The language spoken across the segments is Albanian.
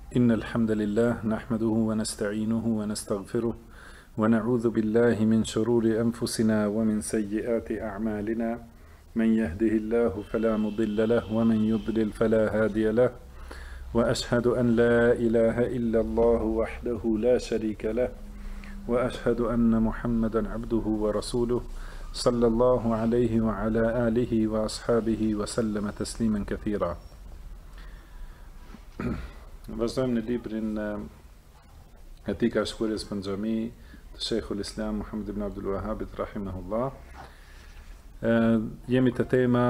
إن الحمد لله نحمده ونستعينه ونستغفره ونعوذ بالله من شرور أنفسنا ومن سيئات أعمالنا من يهده الله فلا مضل له ومن يضلل فلا هادي له وأشهد أن لا إله إلا الله وحده لا شريك له وأشهد أن محمدا عبده ورسوله صلى الله عليه وعلى آله وأصحابه وسلم تسليما كثيرا. Vazhdojmë në librin Etika e shkruarjes për xhami të Sheikhul Islam Muhammad ibn Abdul Wahhabit rahimahullah. Jemi te tema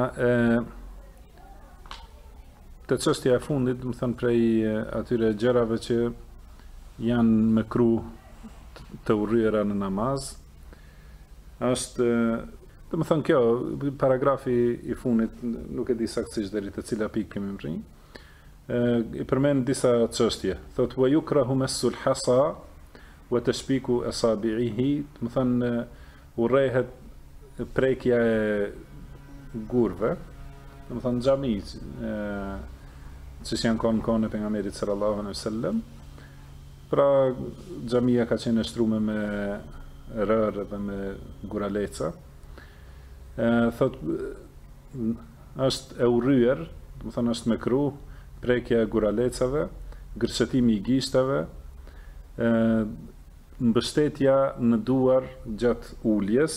te çështja e fundit, do të thënë prej atyre gjërave që janë mekruh të urryera në namaz. Është, do të thënë kjo paragrafi i fundit, nuk e di saktësisht deri te cila pikë kemi rrinë. I përmend disa çështje. Thot wa yukrahu massul hasa wa tashbiku asabi'ihi, do të thënë urrehet prekja e gurve, do të thënë xhami, që janë kohën e pejgamberit sallallahu alaihi wasallam. Pra xhamia ka qenë shtruar me rërë dhe me guraleca. Thot është e urryer, do të thënë është mekruh prekja e guralecave, gërshëtimi i gishtave, mbështetja në duar gjatë uljes,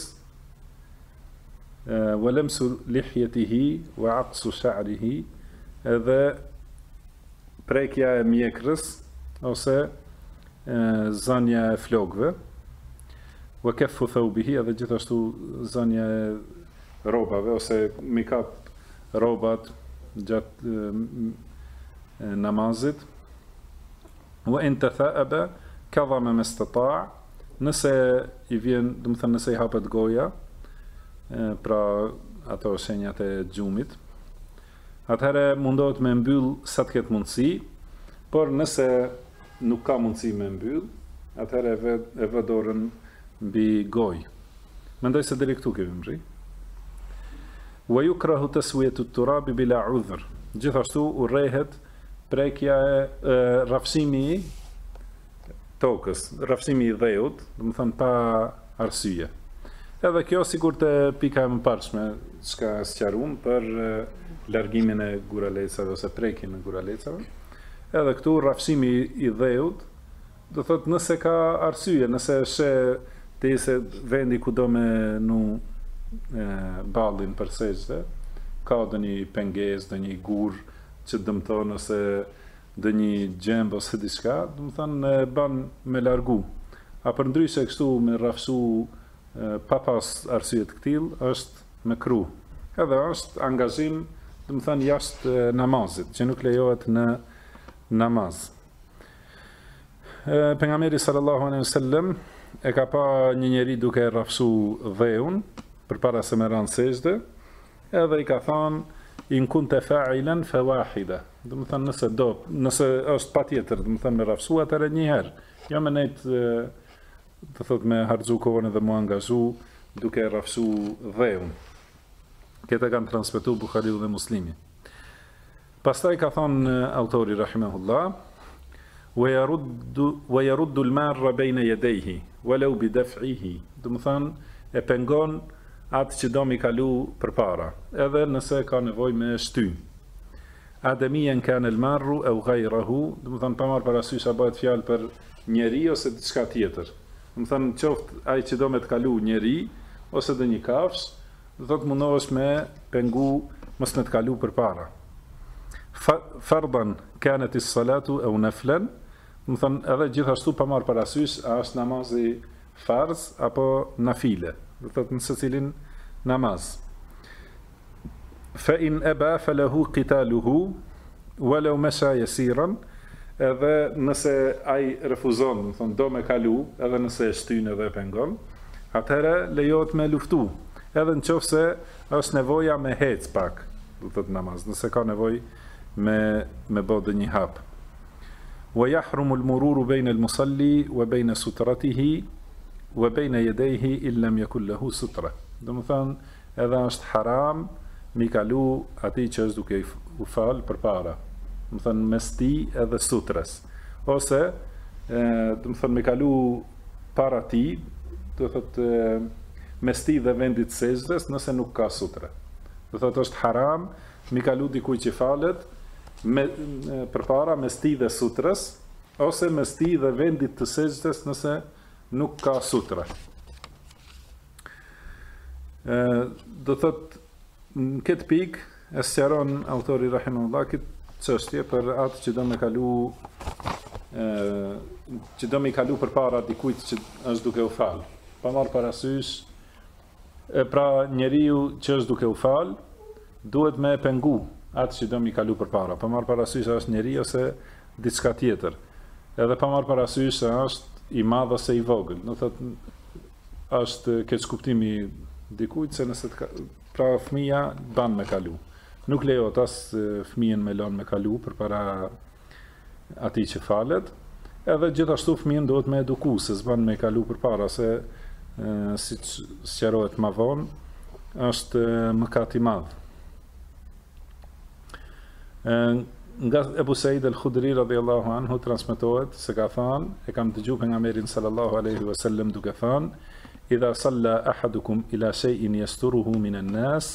walamsu lihyatihi wa aqsu sha'rihi, edhe prekja e mjekrës ose zënia e flokëve, wa kaffu thawbihi, edhe gjithashtu zënia e rrobave ose mikap rrobat gjatë namazit. Wa in tatha'aba kadhama mastata', nëse i vjen, do të thënë nëse i hapet goja, pra ato shenjat e gjumit, atëherë mundohet me mbyll sa të ketë mundësi, por nëse nuk ka mundësi me mbyll, atëherë e vë dorën mbi gojë. Mendoj se deri këtu kemi mri. Wa yukrahu taswiyatu at-turabi bila 'udhr. Gjithashtu urrehet prekja e rrafsimi tokës, rrafsimi i dheut, do të thënë pa arsye. Edhe kjo sikur të pika e mëparshme çka sqaruam për largimin e guralecave ose prekjen e guralecave. Edhe këtu rrafsimi i dheut, do thotë nëse ka arsye, nëse është se vendi ku do me nu ballin për sejdë, ka ndonjë pengesë, ndonjë gur që dëmton ose ndonjë gjemb ose diçka, do të thënë ban me largu. A përndryshe kështu me rrafsu pa pas arsye të tillë është mekruh. Edhe është angazhim, do të thënë jashtë namazit, që nuk lejohet në namaz. Pejgamberi sallallahu alaihi wasallam e ka pa një njeri duke rrafsu dheun përpara se me ranë sejdë, edhe i ka thënë in kunta fa'ilan fa wahida. Do të thënë nëse është patjetër, do të thënë me rrafsu atëherë një herë. Jo me nejt të thotë me harxhu kohën edhe mu angazhu duke rrafsu dheun. Këtë kanë transmetuar Buhariu dhe Muslimi. Pastaj ka thënë autori rahimahullah, wa yaruddu al-marra bayna yadayhi walau bi daf'ihi. Do të thënë e pengon atë që do mi kalu për para, edhe nëse ka nevoj me shty. Ademien kanë el marru e u gajrahu, dhe më thënë pa marë parasysh a bëhet fjalë për njeri ose diçka tjetër. Dhe më thënë qoftë ai që do me të kalu njeri, ose dhe një kafsh, dhe thotë mundohesh me pengu mos me të kalu për para. Fardan kanët is salatu e u naflen, dhe më thënë edhe gjithashtu pa marë parasysh a është namazi farz apo nafile. Do thotë në secilin namaz. Fa in aba falahu qitaluhu walau masha yasiran, edhe nëse ai refuzon, do thonë do me kalu, edhe nëse e shtyn edhe e pengon, atëherë lejohet me luftu, edhe nëse është nevoja me hec pak, do thotë namaz, nëse ka nevojë me bë një hap. Wa yahrumu al-mururu bayna al-musalli wa bayna sutratihi wa bayna yadayhi illa lam yakul lahu sutra. Do të thënë, edhe është haram mi kalu atij që është duke u fal përpara. Do të thënë mes tij edhe sutrës. ose do të thonë me kalu para ti, do thotë mes ti dhe vendit të sejdës nëse nuk ka sutre. Do thotë është haram me kalu dikujt që falet përpara mes ti dhe sutrës, ose mes ti dhe vendit të sejdës nëse nuk ka sutre. Do thotë në këtë pikë e sqaron autori rahimahullah këtë çështje për atë që do me kalu përpara dikujt që është duke u fal. Pa marrë parasysh, pra njeriu që është duke u fal duhet me pengu atë që do me kalu përpara. Pa marrë parasysh se është njeri ose diçka tjetër. Edhe pa marrë parasysh se është i madh ose i vogël. Do thotë është keq kuptimi dikujt se nëse pra fëmia ban me kalu. Nuk lejohet as fëmijën me lënë me kalu përpara atij që falet, edhe gjithashtu fëmijën duhet me eduku se s'ban me kalu përpara se siç sqarohet më vonë, është mëkat i madh. Nga Ebu Said al-Khudri radhiyallahu anhu transmetohet se ka thënë, e kam dëgjuar pejgamberin sallallahu alaihi wasallam duke thënë: "Idha salla ahadukum ila shay'in yasturuhu min an-nas"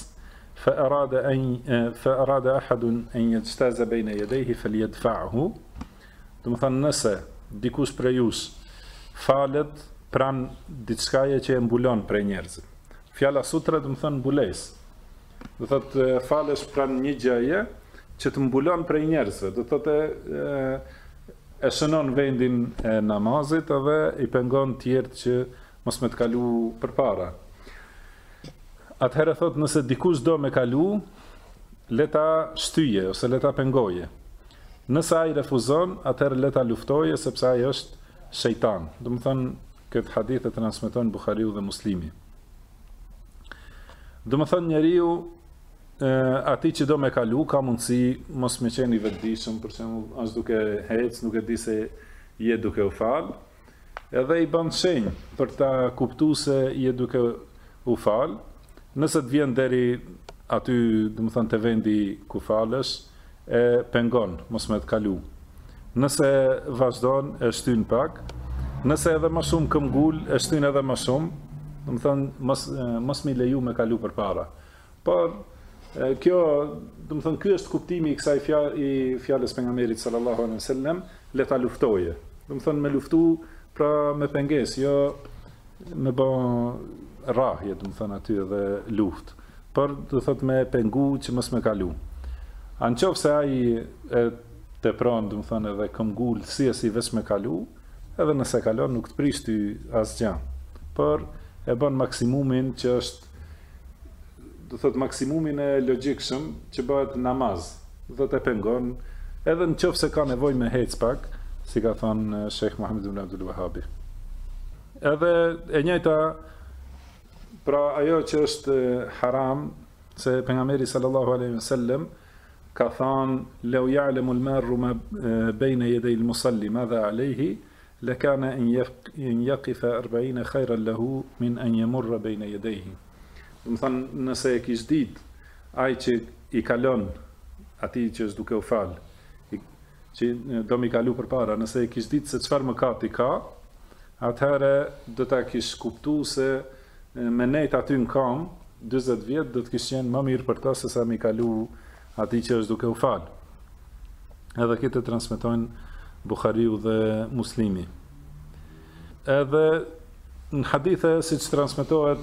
فأراد أحد أن يجتاز بين يديه فليدفعه. Do të thonë nëse dikush prej jush falet pran diçkaje që e mbulon prej njerëzve. Fjala sutra do të thonë mbulesë. Do thotë falesh pran një gjëje që të mbulon prej njerëzve. Do thotë e shënon vendin e namazit edhe i pengon tjerë që mos me të kalu përpara. Atëherë thot nëse dikush do me kalu, leta shtyje ose leta pengoje. Nëse ai refuzon, atëherë leta luftoje sepse ai është shejtan. Do të thonë këtë hadith e transmeton Buhariu dhe Muslimi. Do të thonë njeriu atij që do me kalu ka mundësi mos me qenë i vetëdijshëm, për shembull, as duke hec, nuk e di se je duke u fal, edhe i bën shenjë për ta kuptuar se je duke u fal. Nëse të vjen deri aty, do të thonë te vendi ku falesh, e pengon, mos me të kalu. Nëse vazhdon, e shtyn pak. Nëse edhe më shumë këmbgul, e shtyn edhe më shumë. Do të thonë mos mi leju me kalu përpara. Por kjo, do të thonë ky është kuptimi i kësaj fjalës pejgamberit sallallahu alaihi wasallam, le ta luftoje. Do të thonë me luftu pra me pengesë, jo me bë rrahje, do të thonë aty edhe luftë, por do thot me pengu që mos me kalu. Anqofse ai e tepron, do të thonë edhe këmbgul si veç me kalu, edhe nëse kalon nuk të prish ty asgjë. Por e bën maksimumin që është, do thot maksimumin e logjikshëm që bëhet namaz. Do të pengon, edhe nëse ka nevojë me hec pak, si ka thënë Sheikh Muhammed ibn Abdul Wahhabi. Edhe e njëjta pra ajo që është haram, se pejgamberi sallallahu alaihi wasallam ka thënë law ya'lamu al-mar'u ma bayna yaday al-musalli madha alayhi lakana an yaqifa 40 khayran lahu min an yamurra bayna yadayhi. Do të thonë nëse e kish ditë ai që i kalon atij që është duke u fal, që do mi kalu përpara, nëse e kish ditë se çfarë mëkati ka, atëherë do ta kish kuptuar se me nejt aty në kam, 20 vjet, do të kishë qenë më mirë për ta se sa mi kalu ati që është duke u fal. Edhe këtë transmetojnë Buhariu dhe Muslimi. Edhe në hadithe, si që transmetohet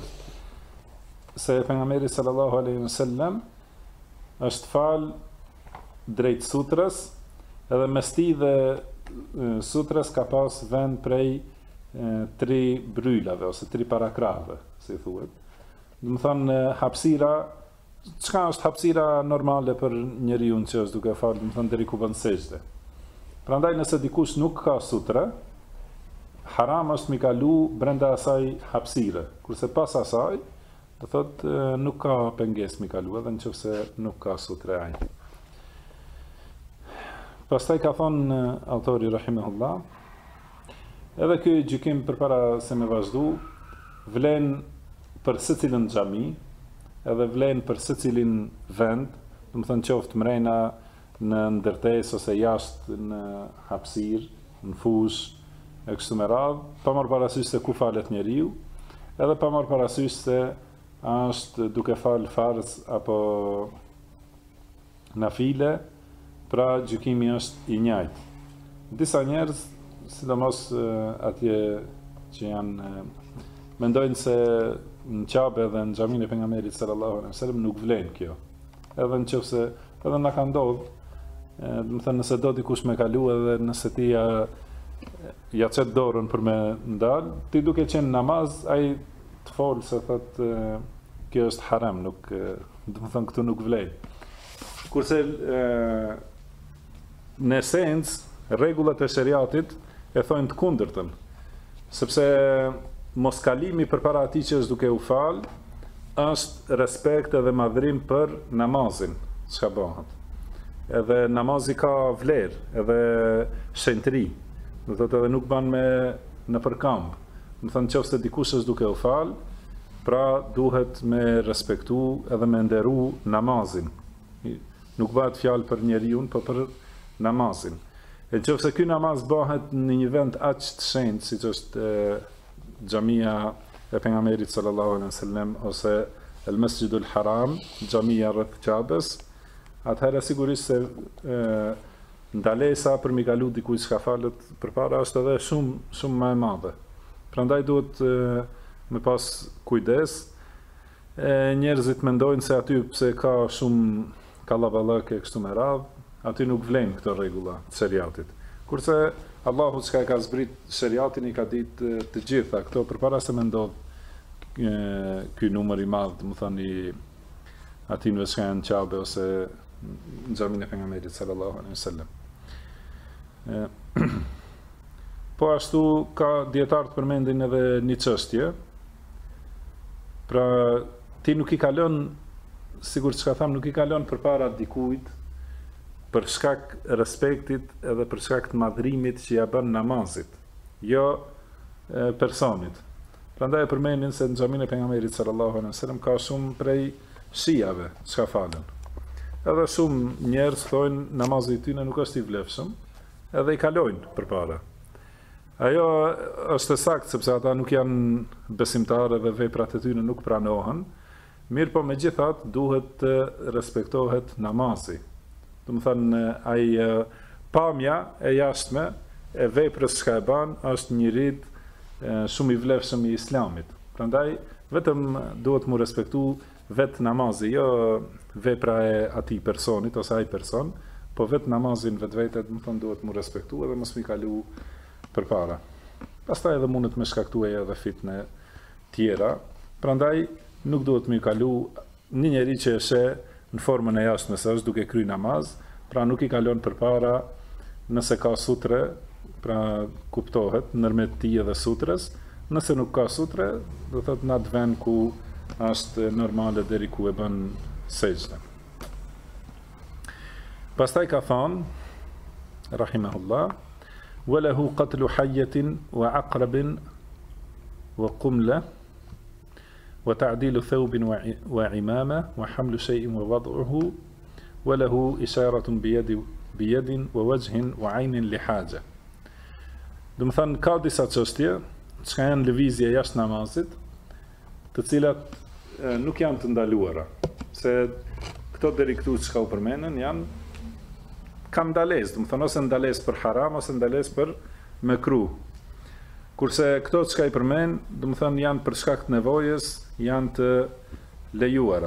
se pejgamberi sallallahu alaihi wasallam është fal drejt sutrës, edhe mes tij dhe sutrës ka pas vend prej 3 bryllave ose 3 parakrave, si thuhet. Do të thonë hapësira, çka është hapësira normale për njeriu që është duke fal, do të thonë deri ku bën sejdë. Prandaj nëse dikush nuk ka sutre, haram është mi kalu brenda asaj hapësire. Kurse pas asaj, do thotë nuk ka pengesë mi kalu, edhe nëse nuk ka sutre ai. Pastaj ka thonë autori rahimahullah, edhe ky gjykim përpara se me vazhdu, vlen për secilin xhami, edhe vlen për secilin vend, do të thonë qoftë mrena në ndërtesë ose jashtë në hapësirë, në fush, e kështu me radhë, pa marrë parasysh se ku falet njeriu, edhe pa marrë parasysh se është duke falë farz apo nafile, pra gjykimi është i njëjtë. Disa njerëz, sidomos atje që janë mendojnë se në Qabe dhe në xhamin e pejgamberit sallallahu alaihi wasallam nuk vlen kjo. Edhe nëse edhe na ka ndodhur, do të thënë nëse do dikush me kalu edhe nëse ti ja çet dorën për me ndal, ti duke qenë namaz, ai të fol se thotë kjo është haram, nuk do të thënë këtu nuk vlen. Kurse në esencë rregullat e shariatit e thojnë të kundërtën, sepse moskalimi përpara atij që është duke u fal është respekt edhe madhrim për namazin çka bëhet. Edhe namazi ka vlerë, edhe shenjtëri. Do thotë edhe nuk ban me në përkamb. Do thënë nëse dikush është duke u fal, pra duhet me respektu edhe me nderu namazin. Nuk bëhet fjalë për njeriu, por për namazin. E nëse ky namaz bëhet në një vend aq të shenjtë siç është xhamia e pejgamberit sallallahu alaihi wasallam ose el Masjidul Haram, xhamia rreth Kabes, atëherë sigurisht se ndalesa për mi kalu dikujt që ka falët përpara është edhe shumë më e madhe. Prandaj duhet me pas kujdes. Njerëzit mendojnë se aty pse ka shumë kallaballëk e kështu me radhë, aty nuk vlen këto rregulla të shariatit. Kurse Allahu çka e ka zbrit shariatin i ka ditë të gjitha këto përpara se me ndodh ky numër i madh, do të thënë i atinve që janë në Qabe ose në xhamin e pejgamberit sallallahu alaihi wasallam. Po ashtu ka dietar të përmendin edhe një çështje. Pra ti nuk i kalon, sigur çka tham, nuk i kalon përpara dikujt për shkak respektit edhe për shkak të madhrimit që ja bën namazit, jo personit. Prandaj e përmendin se në xhamin e pejgamberit sallallahu alaihi wasallam ka shumë prej shijave çka falen. Edhe shumë njerëz thonë namazi i tyre nuk është i vlefshëm, edhe i kalojnë përpara. Ajo është e saktë sepse ata nuk janë besimtarë dhe veprat e tyre nuk pranohen, mirë po megjithatë duhet të respektohet namazi. Do të thënë ai pamja e jashtme e veprës që e bën është një rit shumë i vlefshëm i Islamit. Prandaj vetëm duhet mu respektu vetë namazi, jo vepra e atij personit ose ai person, po vetë namazin vetvete, do të thënë duhet mu respektu edhe mos mi kalu përpara. Pastaj edhe mundet me shkaktuar edhe fitne tjera. Prandaj nuk duhet mi kalu një njeri që e sheh në formën e jashtme se është duke kry namaz, pra nuk i kalon përpara nëse ka sutre, pra kuptohet ndërmjet tij edhe sutres, nëse nuk ka sutre, do thotë në atë vend ku është normale deri ku e bën sejdë. Pastaj ka thënë rahimahullah, وله قتل حية وعقرب وقملة وتعديل ثوب وعمامة وحمل شيء ووضعه وله إشارة بيد ووجه وعين لحاجة. Do të thënë ka disa çështje që janë lëvizje jashtë namazit, të cilat nuk janë të ndaluara, se këto deri këtu që ka u përmenen janë kam ndalesë, do të thënë ose ndalesë për haram ose ndalesë për mekruh. Kurse këto që i përmen, do të thënë janë për shkak të nevojës, janë të lejuara.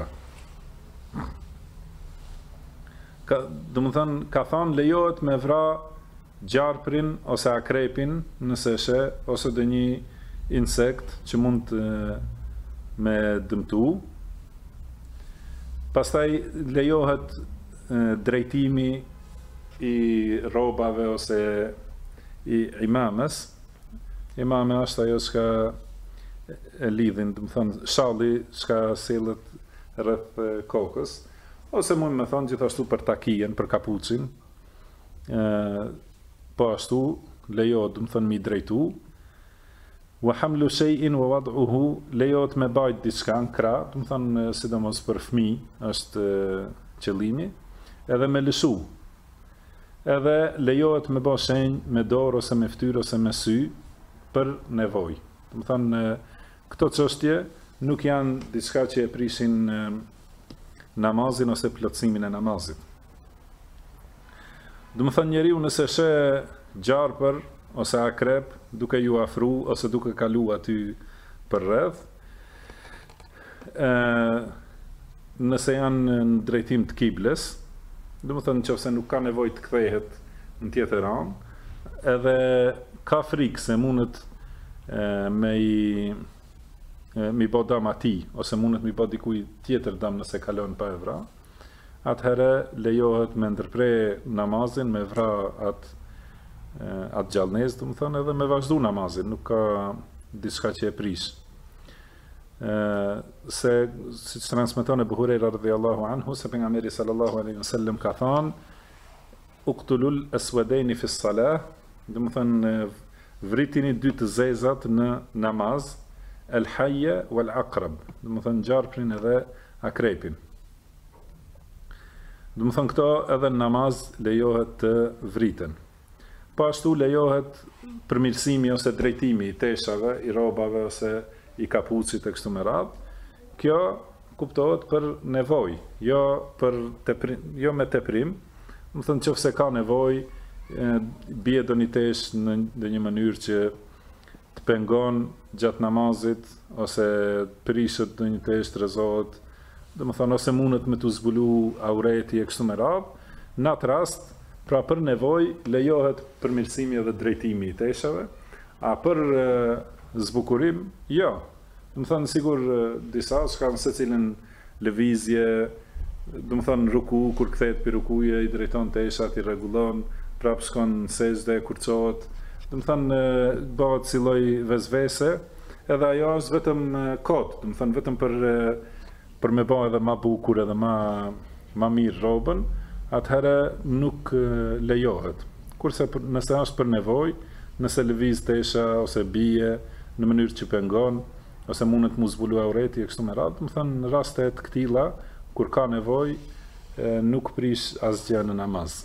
Do të thënë ka thënë lejohet me vra gjarprin ose akrepin nëse she, ose dhe një insekt që mund me dëmtu. Pastaj lejohet drejtimi i robave ose i imames. Imame është ajo që e lidhin, do të thënë shalli që sillet rreth kokës, ose mund me thonë gjithashtu për takijen, për kapucin. Po ashtu lejohet, do të thënë mi drejtu. Wa hamlu shay'in wa wad'uhu, lejohet me bajt diçka në krah, do të thënë sidomos për fëmijë është qëllimi, edhe me lëshu. edhe lejohet me bë shenjë me dorë ose me fytyrë ose me sy për nevojë. Do të thonë këto çështje nuk janë diçka që e prishin namazin ose plotësimin e namazit. Do të thonë njeriu nëse sheh gjarpër ose akrep duke ju afru ose duke kalu aty për rreth, nëse janë në drejtim të kibles, do të thonë nëse nuk ka nevojë të kthehet në tjetër anë, edhe ka frikë se mundet mi bë dëm atij ose mundet mi bë dikuj tjetër dëm nëse kalon pa e vra, atëherë lejohet me ndërprer namazin, me vra atë gjallënez, do të thonë, edhe me vazhdu namazin, nuk ka diçka që e prish. Se si që transmeton Ebu Hurajra radhiyallahu anhu se pejgamberi sallallahu alaihi wasallam ka thënë uqtulul aswadaini fi s-salah, do të thonë vritini dy të zezat në namaz, el hayya wal aqrab, do të thonë gjarprin edhe akrepin. Do të thonë këto edhe në namaz lejohet të vriten. Po ashtu lejohet përmirësimi ose drejtimi i teshave, i robave ose i kapucit e kështu me radhë. Kjo kuptohet për nevojë, jo me teprim. Do të thonë nëse ka nevojë, bie do një tesh në një mënyrë që të pengon gjatë namazit ose prishet do një tesh të rrezohet, do të thonë ose mundet me të zbulu aureti e kështu me radhë, në atë rast, pra për nevojë lejohet përmirësimi edhe drejtimi i teshave, a për zbukurim, jo. Do të thonë sigur disa shkan secilin lëvizje, do të thonë ruku, kur kthehet pi rukuje, i drejton teshat, i rregullon, prap shkon në sejdë, kur çohet. Do të thonë bëhet si lloj vezvese, edhe ajo është vetëm kot, do të thonë vetëm për me bë edhe më bukur edhe më mirë robën, atëherë nuk lejohet. Kurse nëse është për nevojë, nëse lëviz tesha ose bie në mënyrë që pengon, ose mundet mu zbulu aureti e kështu me radhë, më thënë në rastet të këtilla, kur ka nevojë, nuk prish asgjë në namaz.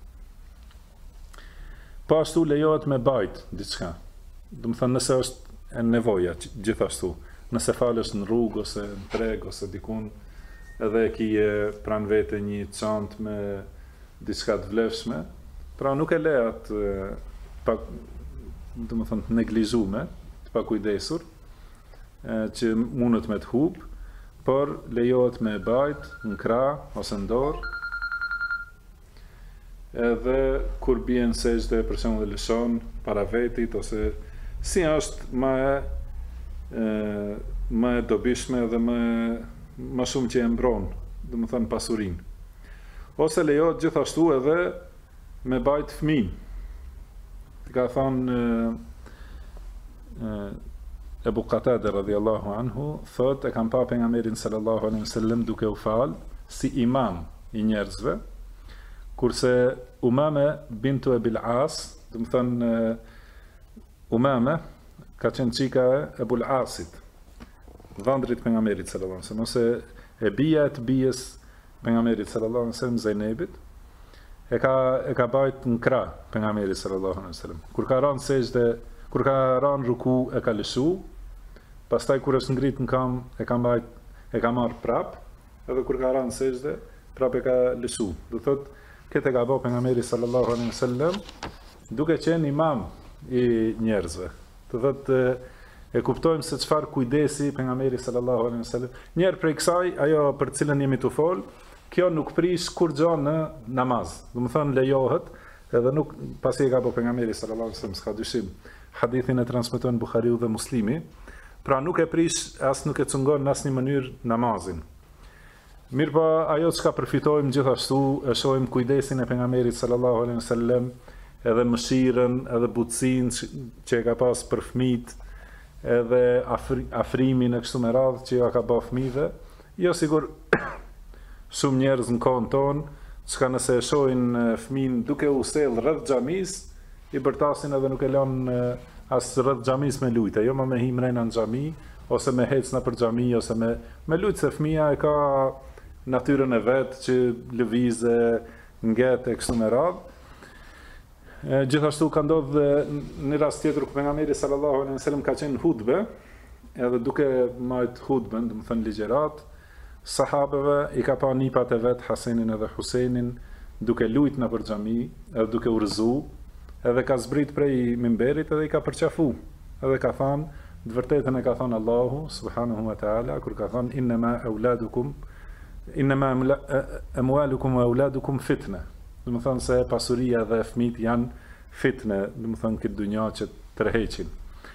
Po ashtu lejohet me bajt diçka. Do të thënë nëse është e nevoja gjithashtu, nëse falesh në rrugë ose në treg ose dikun, edhe e kije pranë vete një çantë me diçka të vlefshme, pra nuk e le atë do të thonë të neglizhume, të pakujdesur, që mundet me të hub, por lejohet me bajt në krah ose në dorë, edhe kur bien sejdë për shembull dhe lëshon para vetit ose si është më e dobishme dhe më shumë që e mbron, do të thënë pasurinë. Ose lejohet gjithashtu edhe me bajt fëmijë. Ka thënë Ebu Qatada radhiyallahu anhu, thot e kam pa pejgamberin sallallahu alaihi wasallam duke u fal si imam i njerëzve, kurse Umame bintu Ebil As, do të thënë Umame ka qenë çika e Ebul Asit, dhëndrit pejgamberit sallallahu alaihi wasallam, ose e bija të bijës pejgamberit sallallahu alaihi wasallam Zainebit, e ka bajt në krah pejgamberit sallallahu alaihi wasallam. Kur ka rënë sejdë, kur ka rënë ruku e ka lëshu, pastaj kur është ngrit në kam, e ka marr prap, edhe kur ka rënë sejdë, prap e ka lëshu. Do thotë këtë e ka bërë pejgamberi sallallahu alaihi wasallam duke qenë imam i njerëzve. Do thotë e kuptojmë se çfarë kujdesi pejgamberi sallallahu alaihi wasallam. Njëherë prej kësaj, ajo për cilën jemi të fol, kjo nuk prish kur gjë në namaz. Do të thonë lejohet, edhe nuk pasi e ka bërë pejgamberi sallallahu alaihi wasallam, s'ka dyshim. Hadithin e transmeton Buhariu dhe Muslimi, pra nuk e prish, as nuk e cungon në asnjë mënyrë namazin. Mirë pa, ajo që ka përfitojmë gjithashtu, e shohim kujdesin e pejgamberit sallallahu alaihi wasallam, edhe mëshirën, edhe butësinë që e ka pas për fëmijët, edhe afrimin e kështu me radhë që ja ka bërë fëmijëve. Jo sigur shumë njerëz në kohën tonë, çka nëse e shohin fëmin duke u sel rreth xhamis, i bërtasin edhe nuk e lën as rreth xhamis me lujtë, jo me him rena në xhami, ose me hecna për xhami, ose me lujtë, se fëmia e ka natyrën e vet që lëvizë, nget e kështu me radhë. Gjithashtu ka ndodhur në rast tjetër ku pejgamberi sallallahu alaihi wasallam ka qenë hutbe, edhe duke marrë hutben, do të thënë ligjërat, sahabeve i ka pa nipat e vet Hasenin edhe Husejnin duke lujt në për xhami, edhe duke urrëzu, edhe ka zbrit prej mimberit edhe i ka përqafu, edhe ka thënë, të vërtetën e ka thënë Allahu subhanahu wa taala kur ka thënë innama amwalukum wa auladukum fitne. Do të thonë se pasuria dhe fëmijët janë fitne, do të thonë këtë dunja që tërheqin.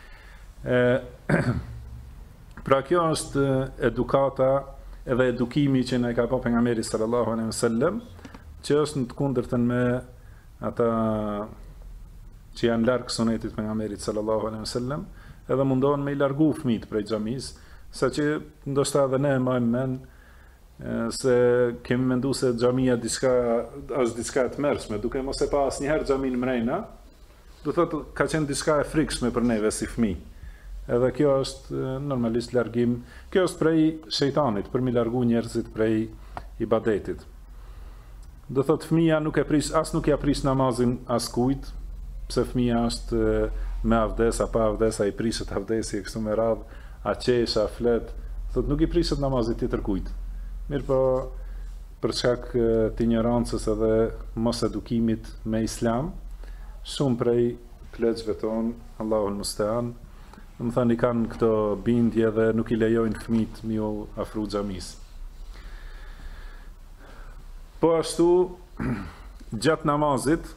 Pra kjo është edukata edhe edukimi që ne ka pa pejgamberi sallallahu alaihi wasallam, që është në të kundërtën me ata që janë larg sunetit pejgamberit sallallahu alaihi wasallam, edhe mundohen me i largu fëmijët prej xhamis, saqë ndoshta edhe ne marrim mend se kemi mendu se xhamia është diçka e tmerrshme, duke mos e pa asnjëherë xhamin mrena, do thotë ka qenë diçka e frikshme për neve si fëmijë. Edhe kjo është normalisht largim, kjo është prej shejtanit për mi largu njerëzit prej ibadetit. Do thotë fëmia nuk ja prish namazin askujt, pse fëmia është me avdes apo avdes ai prishet avdesi kështu me radh, a qesh, a flet, thotë nuk i prishet namazit tjetër kujt. Mirë po, për shkak të ignorancës edhe mos edukimit me islam, shumë prej pleqve tonë, Allahul Musta'an, më thënë i kanë këto bindje dhe nuk i lejojnë fëmijët mi u afru xhamis. Po ashtu, gjatë namazit,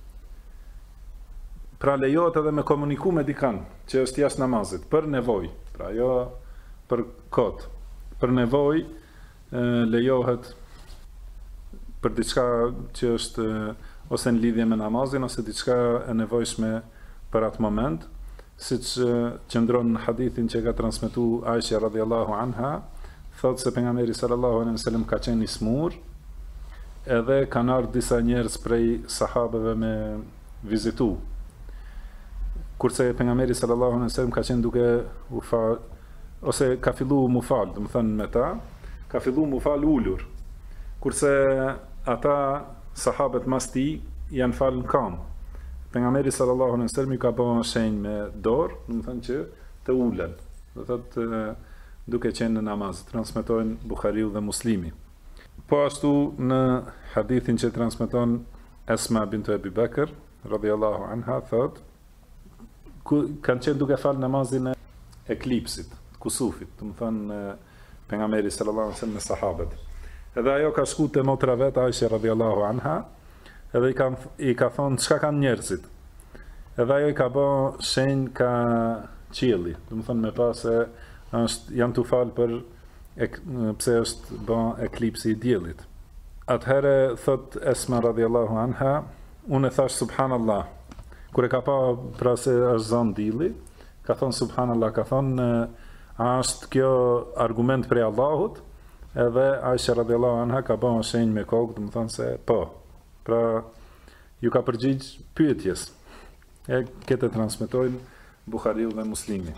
pra lejohet edhe me komuniku me dikan, që është jashtë namazit, për nevoj, pra jo për kot, për nevoj, lejohet për diçka që është ose në lidhje me namazin ose diçka e nevojshme për atë moment, siç qëndron në hadithin që ka transmetuar Aisha radhiyallahu anha, thotë se pejgamberi sallallahu alaihi wasallam ka qenë i smur, edhe kanë ardhur disa njerëz prej sahabeve me vizitu. Kurse pejgamberi sallallahu alaihi wasallam ka qenë duke u fal ose ka filluar mu fal, do të thënë me ta, ka fillu mu fal ullur, kurse ata sahabët mas ti janë fal në kam. Pejgamberi sallallahu alaihi wasallam ka bërë shenjë me dorë, do të thënë që të ulen, do thotë duke qenë në namaz, transmetojnë Buhariu dhe Muslimi. Po ashtu në hadithin që transmeton Esma bintu Ebi Bekër, radhiyallahu anha, thotë kanë qenë duke fal namazin e eklipsit, kusufit, do të thënë pejgamberi sallallahu alaihi wasallam me sahabët. Edhe ajo ka shku te motra vet Aisha radhiyallahu anha, edhe i ka thonë çka kanë njerëzit. Edhe ajo i ka bë shenjë ka qielli, do të thonë me pas se janë tu fal për pse është bë eklipsi i diellit. Atëherë thot Esma radhiyallahu anha, unë thash subhanallah. Kur e ka pa pra se është zon dielli, ka thonë subhanallah, ka thonë është kjo argument prej Allahut, edhe Aisha radhiyallahu anha ka bërë shenjë me kokë, do të thonë se po. Pra ju ka përgjigj pyetjes. Këtë transmetojnë Buhariu dhe Muslimi.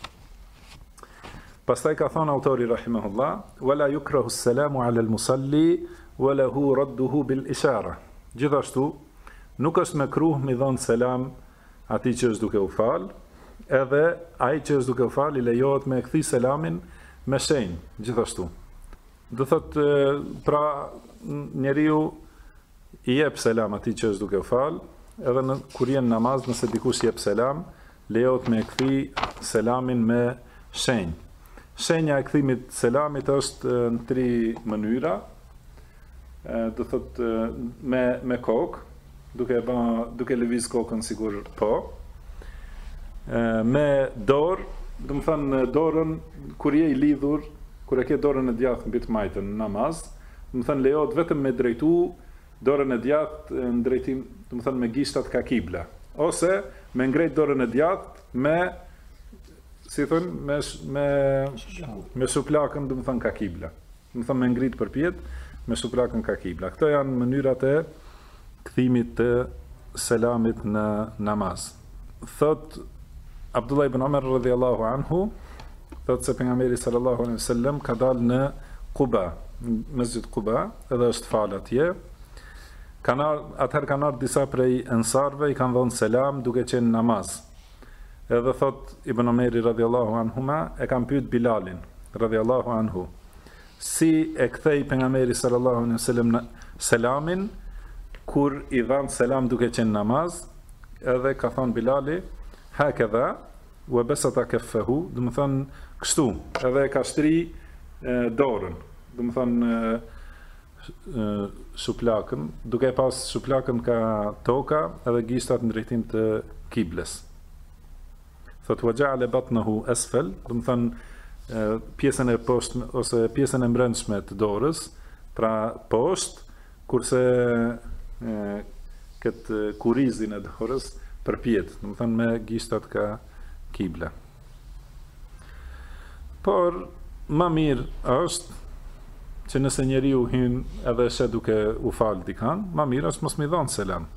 Pastaj ka thonë autori rahimahullah, wala yukrahu as-salamu 'ala al-musalli wa lahu radduhu bil ishara. Gjithashtu nuk është makruh me dhënë selam atij që është duke u fal, edhe ai që është duke u fal i lejohet me kthi selamin me shenjë, gjithashtu. Do thotë pra njeriu i jep selam atij që është duke u fal, edhe kur jeni namaz, nëse dikush jep selam, lejohet me kthi selamin me shenjë. Shenja e kthimit selamit është në 3 mënyra. Do thotë me kokë, duke lëviz kokën sigur po. Me dorë, do të thënë dorën kur je i lidhur, kur e ke dorën e djathtë mbi të majtën në namaz, do të thënë lejohet vetëm me drejtu dorën e djathtë në drejtim, do të thënë me gishtat ka kibla, ose me ngrejt dorën e djathtë me si thon me suplakën, do të thënë ka kibla. Do të thënë me ngrit përpjet me suplakën ka kibla. Këto janë mënyrat e kthimit të selamit në namaz. Thot Abdullah ibn Umar radhiyallahu anhu, thot se pejgamberi sallallahu alaihi wasallam ka dalë në Quba, në Mesjid Quba, edhe është fal atje. Atëherë kanë ardhur disa prej ensarve, i kanë dhënë selam duke qenë namaz. Edhe thot Ibn Omeri radhiyallahu anhuma, e kanë pyet Bilalin radhiyallahu anhu, si e kthej pejgamberi sallallahu alaihi wasallam selamin kur i dhan selam duke qenë namaz, edhe ka thënë Bilali, hakadha wa basata kaffahu, do të thonë kështu, edhe ka shtri dorën, do të thonë shuplakën, duke pas shuplakën ka toka edhe gishtat në drejtim të kibles. Thot wa ja'ala batnahu asfal, do të thonë pjesën e poshtë ose pjesën e mbrëmshme të dorës, pra poshtë, kurse këtë kurizin e dorës përpjet, do të thonë me gishtat ka kible. Por më mirë është që nëse njeriu hyn edhe është duke u fal dikan, më mirë është mos mi dhon selam.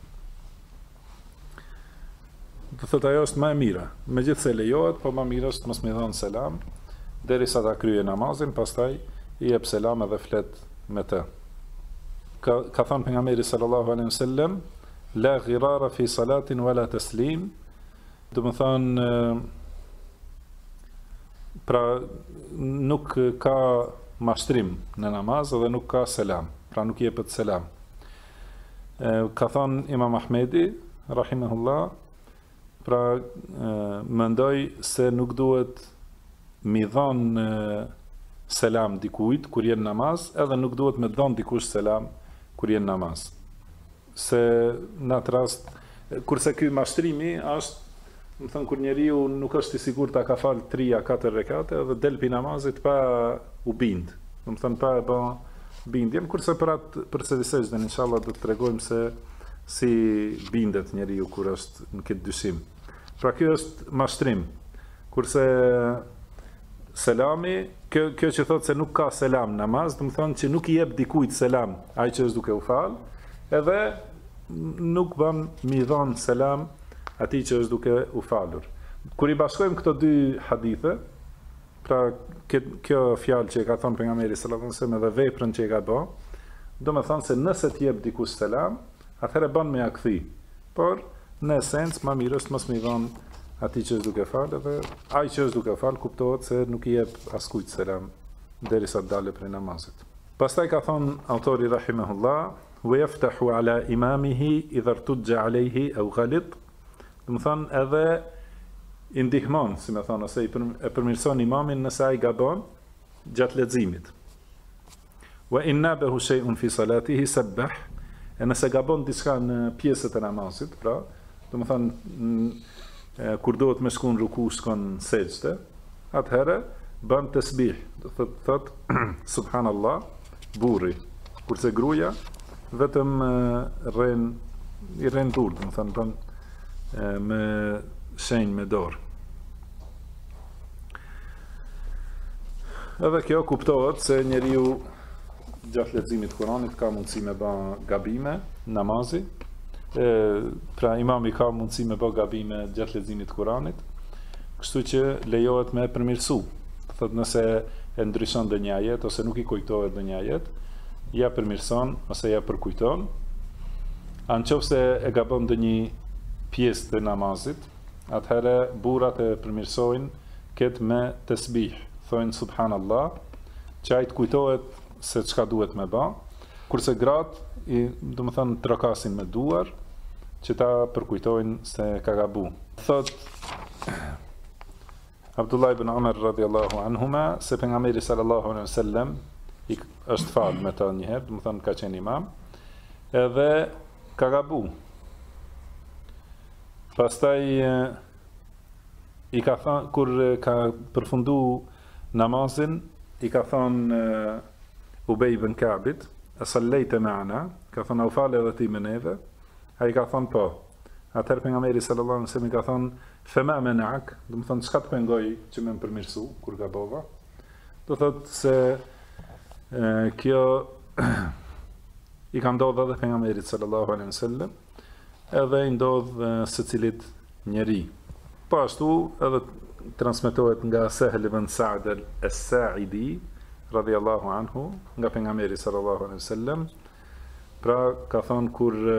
Do thotë ajo është më e mira. Megjithse lejohet, po më mirë është mos mi dhon selam derisa ta kryejë namazin, pastaj i jep selam edhe flet me të. Ka thënë pejgamberi sallallahu alaihi wasallam, la ghirara fi salatin wala taslim, do të thonë pra nuk ka mashtrim në namaz edhe nuk ka selam, pra nuk jepet selam. Ka thënë Imam Ahmedi rahimahullah, pra mendoj se nuk duhet mi dhon selam dikujt kur jenë namaz, edhe nuk duhet me dhon dikush selam kur jenë namaz. Se në atë rast, kurse ky mashtrimi është, më thënë, kur njeriu nuk është i sigurt ta ka fal 3-4 rekate dhe del pi namazit pa u bind. Do të thënë pa e bë bindjen, kurse për sejdën inshallah do të tregojmë se si bindet njeriu kur është në këtë dyshim. Pra kjo është mashtrim. Kurse selami, kjo që thotë se nuk ka selam namaz, do të thonë që nuk i jep dikujt selam ai që është duke u fal, edhe nuk bën mi dhon selam atij që është duke u falur. Kur i bashkojmë këto dy hadithe, pra kjo fjalë që e ka thënë pejgamberi sallallahu alajhi wasallam dhe veprën që e ka bë, do të thonë se nëse të jep dikush selam, atëherë bën me ja kthy. Por në esencë më mirë është mos mi dhon atij që është duke fal, edhe ai që është duke fal kuptohet se nuk i jep askujt selam derisa të dalë prej namazit. Pastaj ka thënë autori rahimahullah, wa yaftahu ala imamihi idha irtujja alayhi aw ghalit, do të thonë edhe i ndihmon, si më thonë, ose e përmirëson imamin nëse ai gabon gjatë leximit. Wa in nabahu shay'un fi salatihi sabbah, e nëse gabon diçka në pjesët e namazit, pra, do të thonë kur duhet me shku në ruku, shkon sejdë, atëherë bën tasbih, do thot subhanallah, burri, kurse gruaja vetëm i rën dur, do të thonë bën me shenjë me dorë. Edhe kjo kuptohet se njeriu gjatë leximit të Kuranit ka mundësi me bë gabime namazi. Pra imami ka mundësi me bë gabime gjatë leximit të Kuranit, kështu që lejohet me përmirësu. Thotë nëse e ndryshon ndonjë ajet ose nuk i kujtohet ndonjë ajet, ja përmirëson ose ja përkujton. Anëse e gabon ndonjë pjesë të namazit, atëherë burrat e përmirësojnë këtë me tasbih, thonë subhanallah, që ai të kujtohet se çka duhet me bë, kurse gratë do të thonë trokasin me duar, që ta përkujtojnë se ka gabu. Thot Abdullah ibn Umar radhiyallahu anhuma se pejgamberi sallallahu alaihi wasallam është fal me ta një herë, do të thonë ka qenë imam, edhe ka gabu. Pastaj i ka thënë kur ka përfundu namazin, i ka thënë Ubej ibn Ka'bit, e sallejte ma'na, ka thënë u fal edhe ti me neve, ai ka thënë po. Atëherë pejgamberi sallallahu alaihi wasallam i ka thënë fema mena'ak, do të thonë çka të pengoj që më përmirësu kur gabova. Do thotë se kjo i ka ndodhur edhe pejgamberit sallallahu alaihi wasallam, edhe i ndodh secilit njeri. Po ashtu edhe transmetohet nga Sahel ibn Sa'd al-Sa'idi radhiyallahu anhu, nga pejgamberi sallallahu alaihi wasallam, Pra ka thonë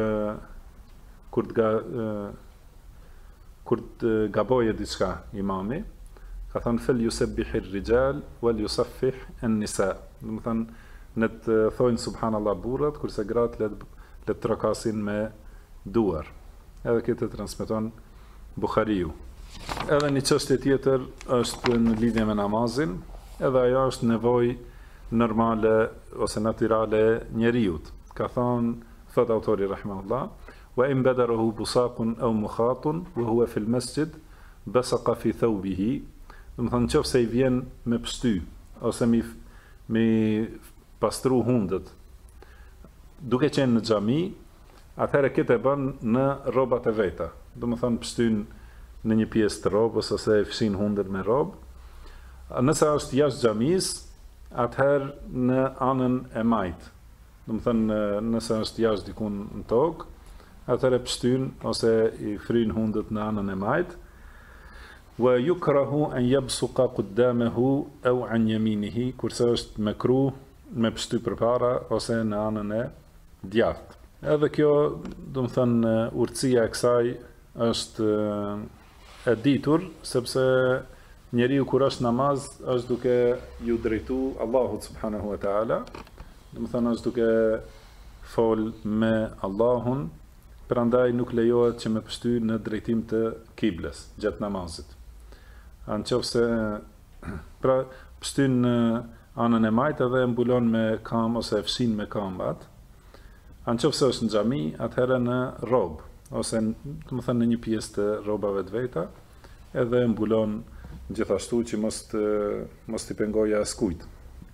kur të gaboje diçka imami, ka thonë fel yusabbihir rijal wal yusaffih an-nisa. Do të thonë në të thojnë subhanallah burrat, kurse gratë le të trokasin me duar. Edhe këtë transmeton Buhariu. Edhe një çështje tjetër është në lidhje me namazin, edhe ajo është nevojë normale ose natyrale njeriut. Ka thonë, thot autori rahimahullah, wa in badarahu busaqun aw mukhatun wa huwa fi al-masjid basaqa fi thawbihi. Do të thonë nëse i vjen me pështy ose me pastru hundët duke qenë në xhami, atëherë këtë e bën në rrobat e veta. Do të thonë pështyn në një pjesë të rrobës ose e fshin hundët me rrobë. Nëse është jashtë xhamis, atëherë në anën e majt. Do të thonë nëse është jashtë dikun në tokë, atëherë pështyn ose i fryn hundët në anën e majt. Wa yukrahu an yabsuqa qaddamahu aw an yaminihi, kurse është makruh me pështy përpara ose në anën e djathtë. Edhe kjo, do të thënë, urtësia e kësaj është e ditur, sepse njeriu kur është namaz është duke ju drejtu Allahut subhanahu wa taala, do të thënë është duke fol me Allahun, prandaj nuk lejohet që me pështy në drejtim të kibles gjatë namazit. Anëse pra pështyn në anën e majt edhe mbulon me kam ose e fshin me kambat. Anëse është në xhami, atëherë në rrobë ose do të thënë në një pjesë të rrobave të veta, edhe mbulon gjithashtu që mos t'i pengoja askujt.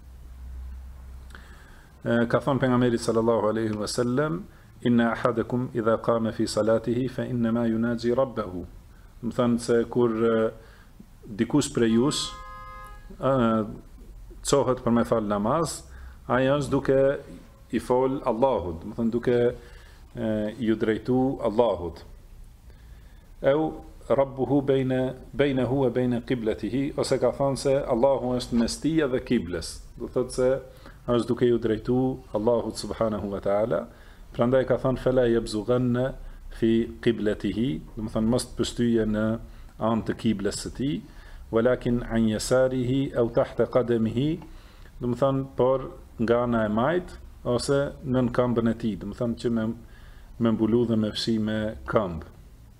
Ka thonë pejgamberi sallallahu alaihi wasallam, inna ahadakum idha qama fi salatihi fa inna ma yunaji rabbahu. Do të thënë se kur dikush prej jush çohet për me fal namaz, ai është duke i fol Allahut, do të thënë duke ju drejtu Allahut. Au rabbuhu bejnehu e bejne qibletihi, ose ka thonë se Allahu është mes tij dhe kibles. Do thotë se është duke ju drejtu Allahut subhanahu wa taala. Prandaj ka thonë fela yabzughanna fi qibletihi, do të thonë mos të pështyje në anë të kibles së tij, walakin an yasarihi aw tahta qadamihi, do të thonë por nga ana e majt ose nën këmbën e tij, do të thonë që me mbulu dhe me fshi me këmbë.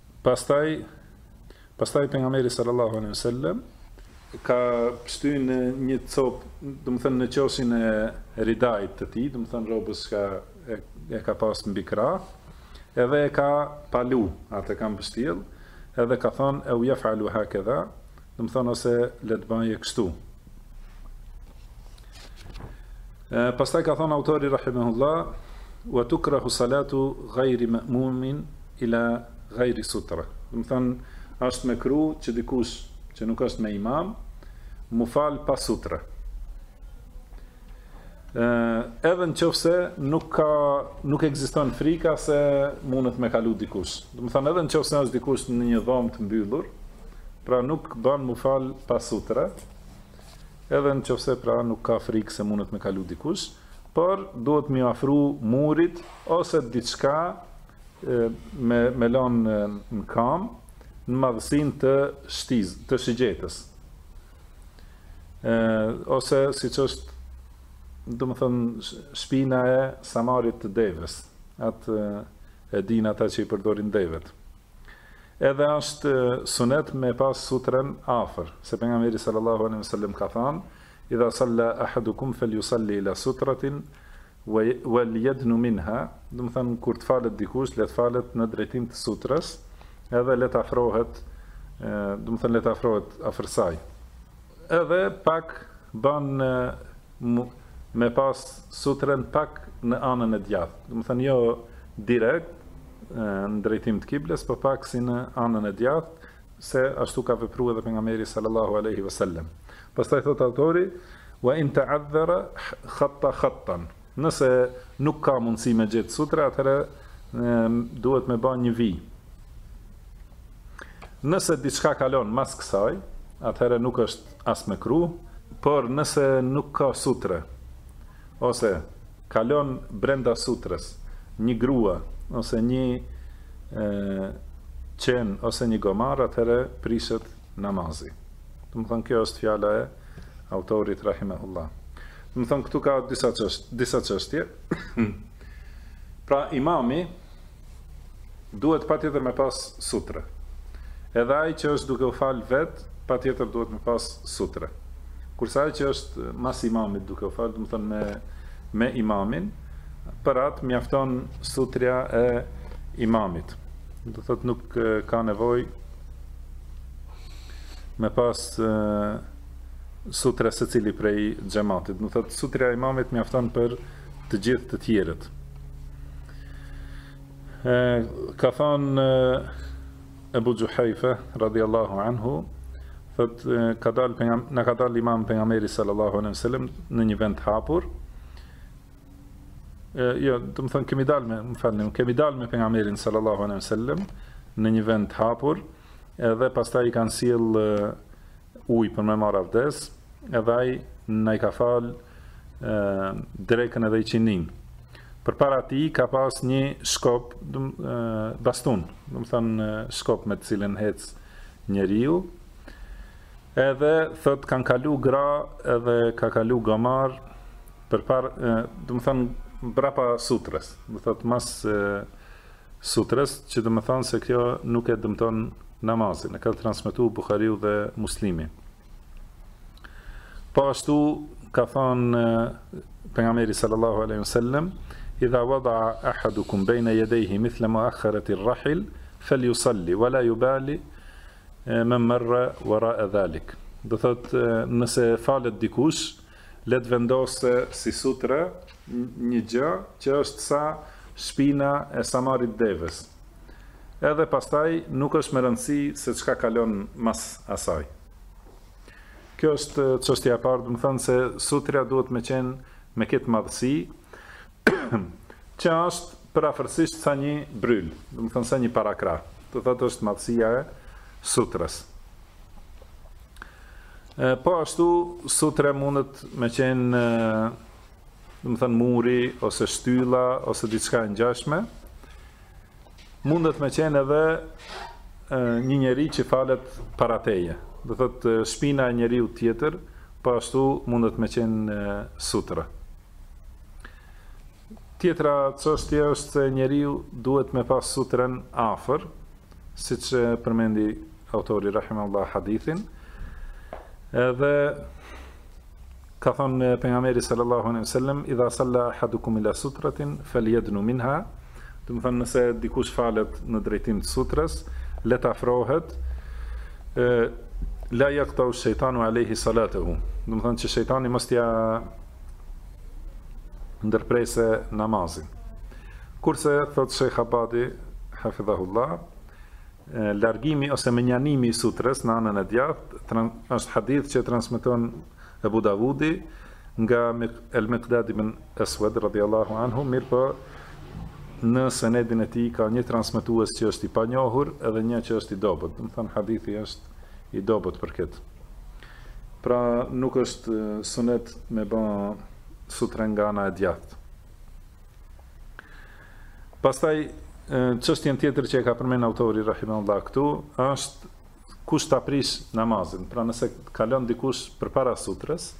Pastaj pejgamberi sallallahu alaihi wasallam ka pështy në një copë, do të thënë në qoshin e ridait të tij, do të thënë rrobës që e ka pas mbi krah, edhe e ka palu, atë ka mbështjell, edhe ka thonë e u yafalu hakadha, do të thonë ose le të bëje kështu. Pastaj ka thonë autori rahimahullah, wa tukrahu salatu ghayri ma'mumin ila ghayri sutra. Do të thonë është mekruh që dikush që nuk është me imam mu fal pas sutre. Edhe nëse nuk ekziston frika se mundet me kalu dikush. Do të thonë edhe nëse është dikush në një dhomë të mbyllur, pra nuk bën mu fal pas sutre. Edhe nëse pra nuk ka frikë se mundet me kalu dikush, por duhet mi afru murit ose diçka me lanë në kam në madhësin të shigjetës. Ose si që është, do më thënë, shpina e samarit të devës, atë e din ata që i përdorin devet. Edhe është sunet me pas sutren afër, se pejgamberi sallallahu alaihi wasallam ka thënë, idha salla ahadukum falyusalli ila sutratin wal yadnu minha, do të thënë kur të falet dikush, le të falet në drejtim të sutrës, edhe le të afrohet, do të thënë le të afrohet afër saj. Edhe pak bën me pas sutren pak në anën e djathtë, do të thënë jo direkt në drejtim të kibles, por pak si në anën e djathtë, se ashtu ka vepruar edhe pejgamberi sallallahu alaihi wasallam. Pastaj thot autori, wa in ta'adhara khattan. Nëse nuk ka mundësi me gjetë sutra, atëherë duhet me bën një vijë. Nëse diçka kalon mas kësaj, atëherë nuk është as mekruh, por nëse nuk ka sutre, ose kalon brenda sutrës, një grua ose një qen ose një gomar, atëherë prishet namazi. Do të thonë kjo është fjala e autorit rahimahullah. Do të thonë këtu ka disa çështje. Pra imami duhet patjetër me pas sutre. Edhe ai që është duke u fal vet, patjetër duhet me pas sutre. Kurse ai që është mas imamit duke u fal, do të thonë me imamin, për atë mjafton sutria e imamit. Do thotë nuk ka nevojë me pas sutre secili prej xhamatit. Do thotë sutria e imamit mjafton për të gjithë të tjerët. Ka thënë Ebu Gjuhajfe radhiyallahu anhu, thotë na ka dalë imam pejgamberi sallallahu alaihi wasallam në një vend hapur. Jo, do të thonë kemi dalë me pejgamberin sallallahu alaihi wasallam në një vend hapur, edhe pastaj i kanë sjell ujë për me marrë avdes, edhe ai na i ka fal drekën edhe i qinin. Përpara tij ka pas një shkop, bastun, do të thonë shkop me të cilën hec njeriu. Edhe thot kanë kalu gra edhe ka kalu gomar përpara, do të thonë brapa sutres, do thot mas sutres, që do të thonë se kjo nuk e dëmton namazin. E ka transmetuar Buhariu dhe Muslimi. Po ashtu ka thënë pejgamberi sallallahu alaihi wasallam, idha wada'a ahadukum bayna yadayhi mithla mu'akhkharati ar-rahil falyusalli wala yubali man marra wara'a dhalik. Do thot nëse falet dikush, let vendose si sutre një gjë që është sa shpina e samarit devës. Edhe pastaj nuk është me rëndësi se çka kalon mas asaj. Kjo është çështja e parë, do të thonë se sutria duhet me qenë me këtë madhësi, që është përafërsisht sa një bryl, do të thonë sa një parakrah. Do thotë është madhësia e sutrës. Po ashtu sutra mundet me qenë, do të thënë muri, ose shtylla, ose diçka e ngjashme. Mundet me qenë edhe një njeri që falet para teje. Do thotë shpina e njeriu tjetër, po ashtu mundet me qenë sutra. Tjetra çështje është se njeriu duhet me pas sutren afër, siç përmendi autori rahimahullah hadithin. Edhe ka thënë pejgamberi sallallahu alaihi wasallam, idha salla ahadukum ila sutratin falyadnu minha. Do të thonë nëse dikush falet në drejtim të sutrës, le të afrohet, la yaqta'u shejtanu alayhi salatahu. Do të thonë që shejtani mos t'ia ndërprese namazin. Kurse thot Sheikh Abadi hafidhahullah, largimi ose menjanimi i sutrës në anën e djathtë është hadith që transmeton Abu Davudi nga Al-Miqdad ibn Aswad radhiyallahu anhu, mirë po në senedin e tij ka një transmetues që është i panjohur edhe një që është i dobët. Do të thonë hadithi është i dobët për këtë. Pra nuk është sunet me bë sutre nga ana e djathtë. Pastaj çështjen tjetër që e ka përmend autori rahimahullah këtu është kush ta prish namazin. Pra nëse kalon dikush përpara sutrës,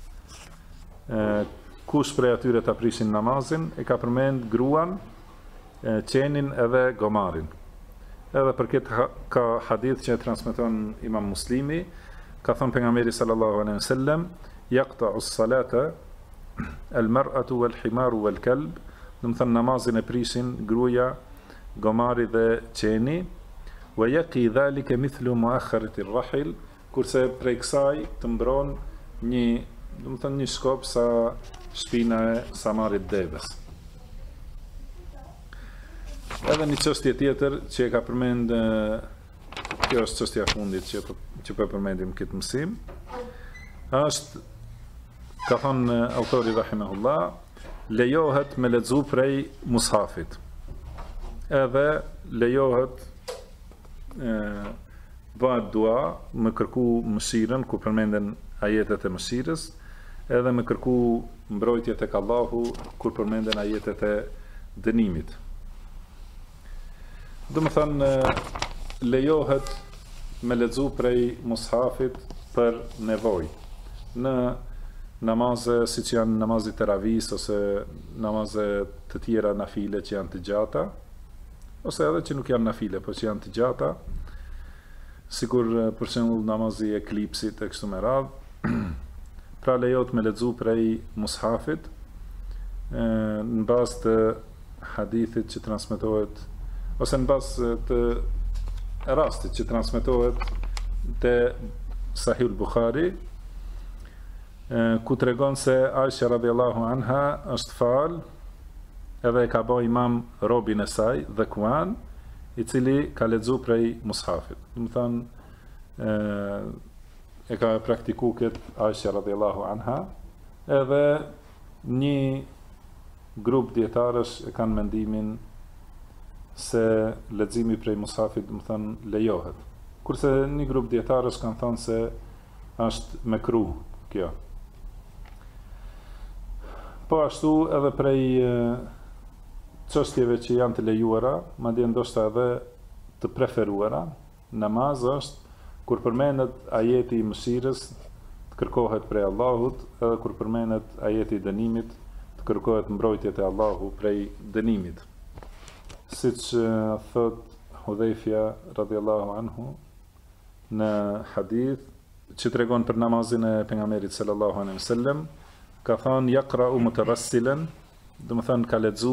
kush prej atyre ta prishin namazin, e ka përmend gruan, qenin edhe gomarin. Edhe për këtë ka hadith që e transmeton Imam Muslimi, ka thënë pejgamberi sallallahu alaihi wasallam, yaqta'u as-salata al-mar'atu wal-himaru wal-kalb. Do të thënë namazin e prishin gruaja, gomari dhe qeni, wa yaqi dhalika mithlu mu'akhkharati ar-rahil, kurse prej kësaj të mbron një, do të thënë një shkop sa shpina e samarit devës. Edhe një çështje tjetër që e ka përmend, kjo është çështja e fundit që po përmendim këtë mësim, është, ka thënë autori rahimahullah, lejohet me lexu prej mushafit. Edhe lejohet bëhet dua, me kërku mëshirën, ku përmenden ajetet e mëshirës, edhe me kërku mbrojtje tek Allahu, kur përmenden ajetet e dënimit. Do më thënë, lejohet me lexu prej mushafit për nevojë. Në namaze siç janë namazi teravis ose namaze të tjera nafile që janë të gjata, ose edhe që nuk janë nafile, por që janë të gjata, sikur për shembull namazi i eklipsit e kështu me radhë, pra lejohet me lexu prej mushafit në bazë të hadithit që transmetohet ose në bazë të rastit që transmetohet te Sahih al-Bukhari, ku tregon se Aisha radhiyallahu anha është fal, edhe e ka bë imam robin e saj dhe kuan, i cili ka lexu prej mushafit. Do të thonë e ka praktiku këtë Aisha radhiyallahu anha, edhe një grup dietarësh e kanë mendimin se leximi prej mushafit do të thonë lejohet. Kurse një grup dietarësh kanë thënë se është mekruh kjo. Po ashtu edhe prej çështjeve që janë të lejuara, madje ndoshta edhe të preferuara, namaz është kur përmendet ajeti i mëshirës, të kërkohet prej Allahut, edhe kur përmendet ajeti i dënimit, të kërkohet mbrojtjet e Allahu prej dënimit. Siç thot Hudhaifja radhiyallahu anhu në hadith që tregon për namazin e pejgamberit sallallahu alaihi wasallam, ka thënë yaqra'u mutarassilan, do të thënë ka lexu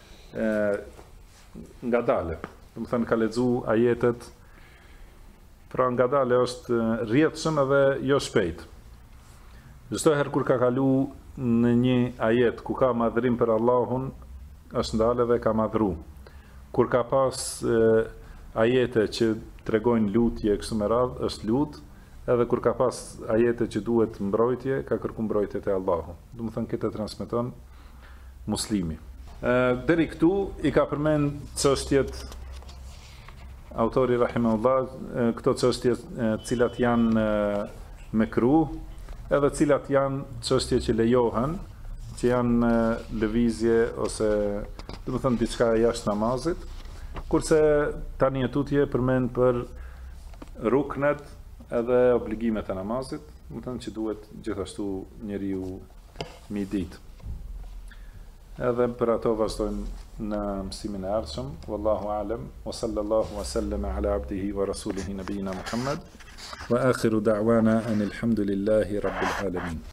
ngadale, do të thënë ka lexu ajetet, pra ngadale është rrjedhshëm edhe jo shpejt. Çdo herë kur ka kalu në një ajet ku ka madhrim për Allahun, është ndalë dhe ka madhru. Kur ka pas ajete që tregojnë lutje kështu me radhë, është lut, edhe kur ka pas ajete që duhet mbrojtje, ka kërku mbrojtjet e Allahu. Do të thënë këtë transmeton Muslimi. Deri këtu i ka përmend çështjet autori rahimahullah, këto çështje cilat janë mekruh, edhe cilat janë çështje që lejohen, që janë lëvizje ose do të thënë diçka jashtë namazit, kurse tani e tutje përmend për ruknet edhe obligimet e namazit, do të thënë që duhet gjithashtu njeriu mi ditë. Edhe për ato vazhdojmë në mësimin e ardhshëm. Wallahu a'lam, wa sallallahu wa sallama ala abdihi wa rasulihi nabiyina Muhammad, wa akhiru da'wana anil hamdulillahi rabbil alamin.